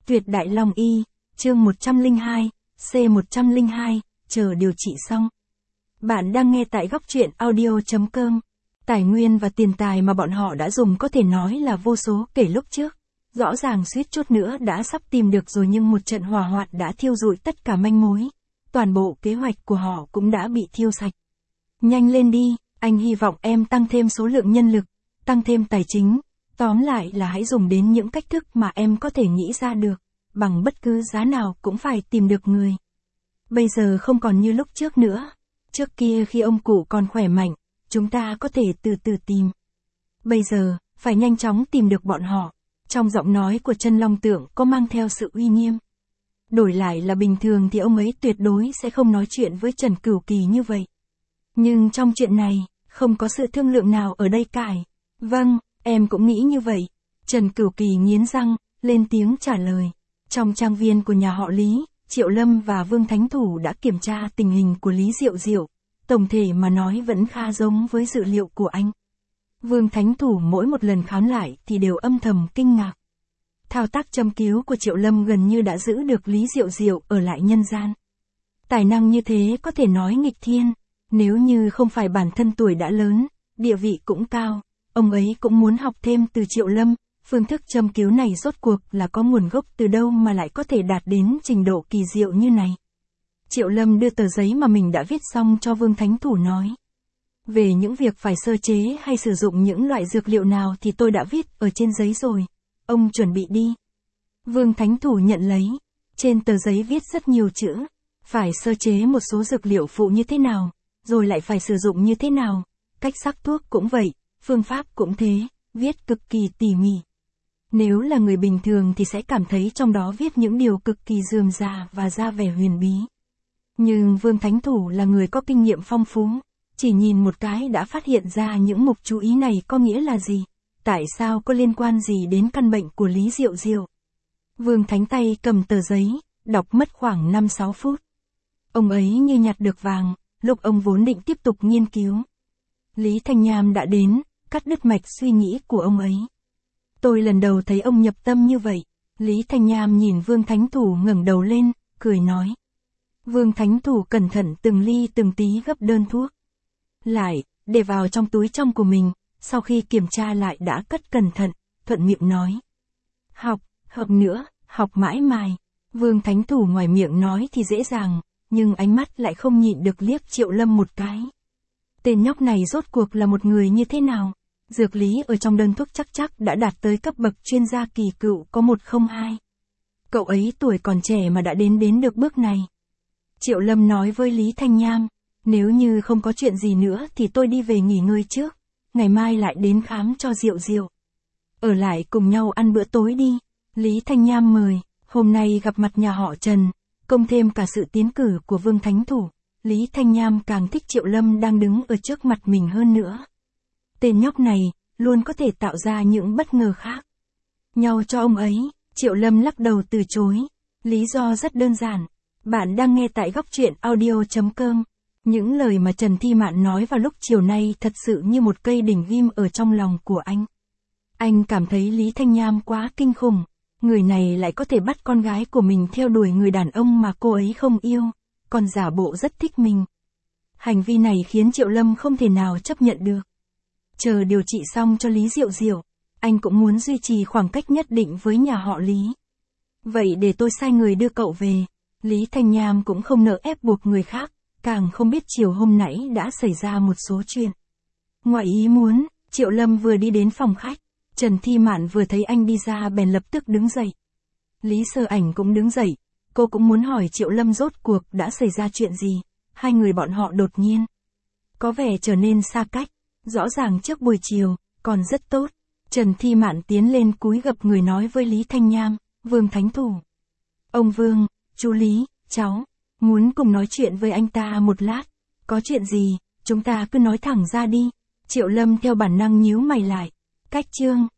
Tuyệt Đại Long Y, chương 102, C102, chờ điều trị xong. Bạn đang nghe tại góc truyện audio.com. Tài nguyên và tiền tài mà bọn họ đã dùng có thể nói là vô số kể lúc trước. Rõ ràng suýt chút nữa đã sắp tìm được rồi, nhưng một trận hỏa hoạn đã thiêu rụi tất cả manh mối. Toàn bộ kế hoạch của họ cũng đã bị thiêu sạch. Nhanh lên đi, anh hy vọng em tăng thêm số lượng nhân lực, tăng thêm tài chính. Tóm lại là hãy dùng đến những cách thức mà em có thể nghĩ ra được. Bằng bất cứ giá nào cũng phải tìm được người. Bây giờ không còn như lúc trước nữa. Trước kia khi ông cụ còn khỏe mạnh, chúng ta có thể từ từ tìm. Bây giờ, phải nhanh chóng tìm được bọn họ. Trong giọng nói của Chân Long Tượng có mang theo sự uy nghiêm. Đổi lại là bình thường thì ông ấy tuyệt đối sẽ không nói chuyện với Trần Cửu Kỳ như vậy. Nhưng trong chuyện này, không có sự thương lượng nào ở đây cả. Vâng, em cũng nghĩ như vậy. Trần Cửu Kỳ nghiến răng, lên tiếng trả lời. Trong trang viên của nhà họ Lý, Triệu Lâm và Vương Thánh Thủ đã kiểm tra tình hình của Lý Diệu Diệu. Tổng thể mà nói vẫn khá giống với dự liệu của anh. Vương Thánh Thủ mỗi một lần khám lại thì đều âm thầm kinh ngạc. Thao tác châm cứu của Triệu Lâm gần như đã giữ được Lý Diệu Diệu ở lại nhân gian. Tài năng như thế có thể nói nghịch thiên. Nếu như không phải bản thân tuổi đã lớn, địa vị cũng cao, ông ấy cũng muốn học thêm từ Triệu Lâm. Phương thức châm cứu này rốt cuộc là có nguồn gốc từ đâu mà lại có thể đạt đến trình độ kỳ diệu như này. Triệu Lâm đưa tờ giấy mà mình đã viết xong cho Vương Thánh Thủ nói. Về những việc phải sơ chế hay sử dụng những loại dược liệu nào thì tôi đã viết ở trên giấy rồi. Ông chuẩn bị đi. Vương Thánh Thủ nhận lấy. Trên tờ giấy viết rất nhiều chữ. Phải sơ chế một số dược liệu phụ như thế nào, rồi lại phải sử dụng như thế nào. Cách sắc thuốc cũng vậy, phương pháp cũng thế, viết cực kỳ tỉ mỉ. Nếu là người bình thường thì sẽ cảm thấy trong đó viết những điều cực kỳ rườm rà và ra vẻ huyền bí. Nhưng Vương Thánh Thủ là người có kinh nghiệm phong phú, chỉ nhìn một cái đã phát hiện ra những mục chú ý này có nghĩa là gì, tại sao có liên quan gì đến căn bệnh của Lý Diệu Diệu. Vương Thánh tay cầm tờ giấy, đọc mất khoảng 5-6 phút. Ông ấy như nhặt được vàng, lúc ông vốn định tiếp tục nghiên cứu. Lý Thanh Nham đã đến, cắt đứt mạch suy nghĩ của ông ấy. Tôi lần đầu thấy ông nhập tâm như vậy. Lý Thanh Nham nhìn Vương Thánh Thủ ngẩng đầu lên, cười nói. Vương Thánh Thủ cẩn thận từng ly từng tí gấp đơn thuốc lại, để vào trong túi trong của mình, sau khi kiểm tra lại đã cất cẩn thận, thuận miệng nói. Học nữa, học mãi mài. Vương Thánh Thủ ngoài miệng nói thì dễ dàng, nhưng ánh mắt lại không nhịn được liếc Triệu Lâm một cái. Tên nhóc này rốt cuộc là một người như thế nào? Dược lý ở trong đơn thuốc chắc đã đạt tới cấp bậc chuyên gia kỳ cựu có 102. Cậu ấy tuổi còn trẻ mà đã đến được bước này. Triệu Lâm nói với Lý Thanh Nham, nếu như không có chuyện gì nữa thì tôi đi về nghỉ ngơi trước, ngày mai lại đến khám cho Diệu Diệu. Ở lại cùng nhau ăn bữa tối đi. Lý Thanh Nham mời, hôm nay gặp mặt nhà họ Trần, cộng thêm cả sự tiến cử của Vương Thánh Thủ, Lý Thanh Nham càng thích Triệu Lâm đang đứng ở trước mặt mình hơn nữa. Tên nhóc này, luôn có thể tạo ra những bất ngờ khác nhau cho ông ấy. Triệu Lâm lắc đầu từ chối. Lý do rất đơn giản. Bạn đang nghe tại góc truyện audio.com. Những lời mà Trần Thi Mạn nói vào lúc chiều nay thật sự như một cây đỉnh ghim ở trong lòng của anh. Anh cảm thấy Lý Thanh Nham quá kinh khủng. Người này lại có thể bắt con gái của mình theo đuổi người đàn ông mà cô ấy không yêu, còn giả bộ rất thích mình. Hành vi này khiến Triệu Lâm không thể nào chấp nhận được. Chờ điều trị xong cho Lý Diệu Diệu, anh cũng muốn duy trì khoảng cách nhất định với nhà họ Lý. Vậy để tôi sai người đưa cậu về. Lý Thanh Nham cũng không nỡ ép buộc người khác, càng không biết chiều hôm nãy đã xảy ra một số chuyện ngoài ý muốn. Triệu Lâm vừa đi đến phòng khách, Trần Thi Mạn vừa thấy anh đi ra bèn lập tức đứng dậy. Lý Sơ Ảnh cũng đứng dậy, cô cũng muốn hỏi Triệu Lâm rốt cuộc đã xảy ra chuyện gì. Hai người bọn họ đột nhiên có vẻ trở nên xa cách. Rõ ràng trước buổi chiều, còn rất tốt. Trần Thi Mạn tiến lên cúi gập người nói với Lý Thanh Nham, Vương Thánh Thủ. Ông Vương, chú Lý, cháu, muốn cùng nói chuyện với anh ta một lát. Có chuyện gì, chúng ta cứ nói thẳng ra đi. Triệu Lâm theo bản năng nhíu mày lại. Cách chương.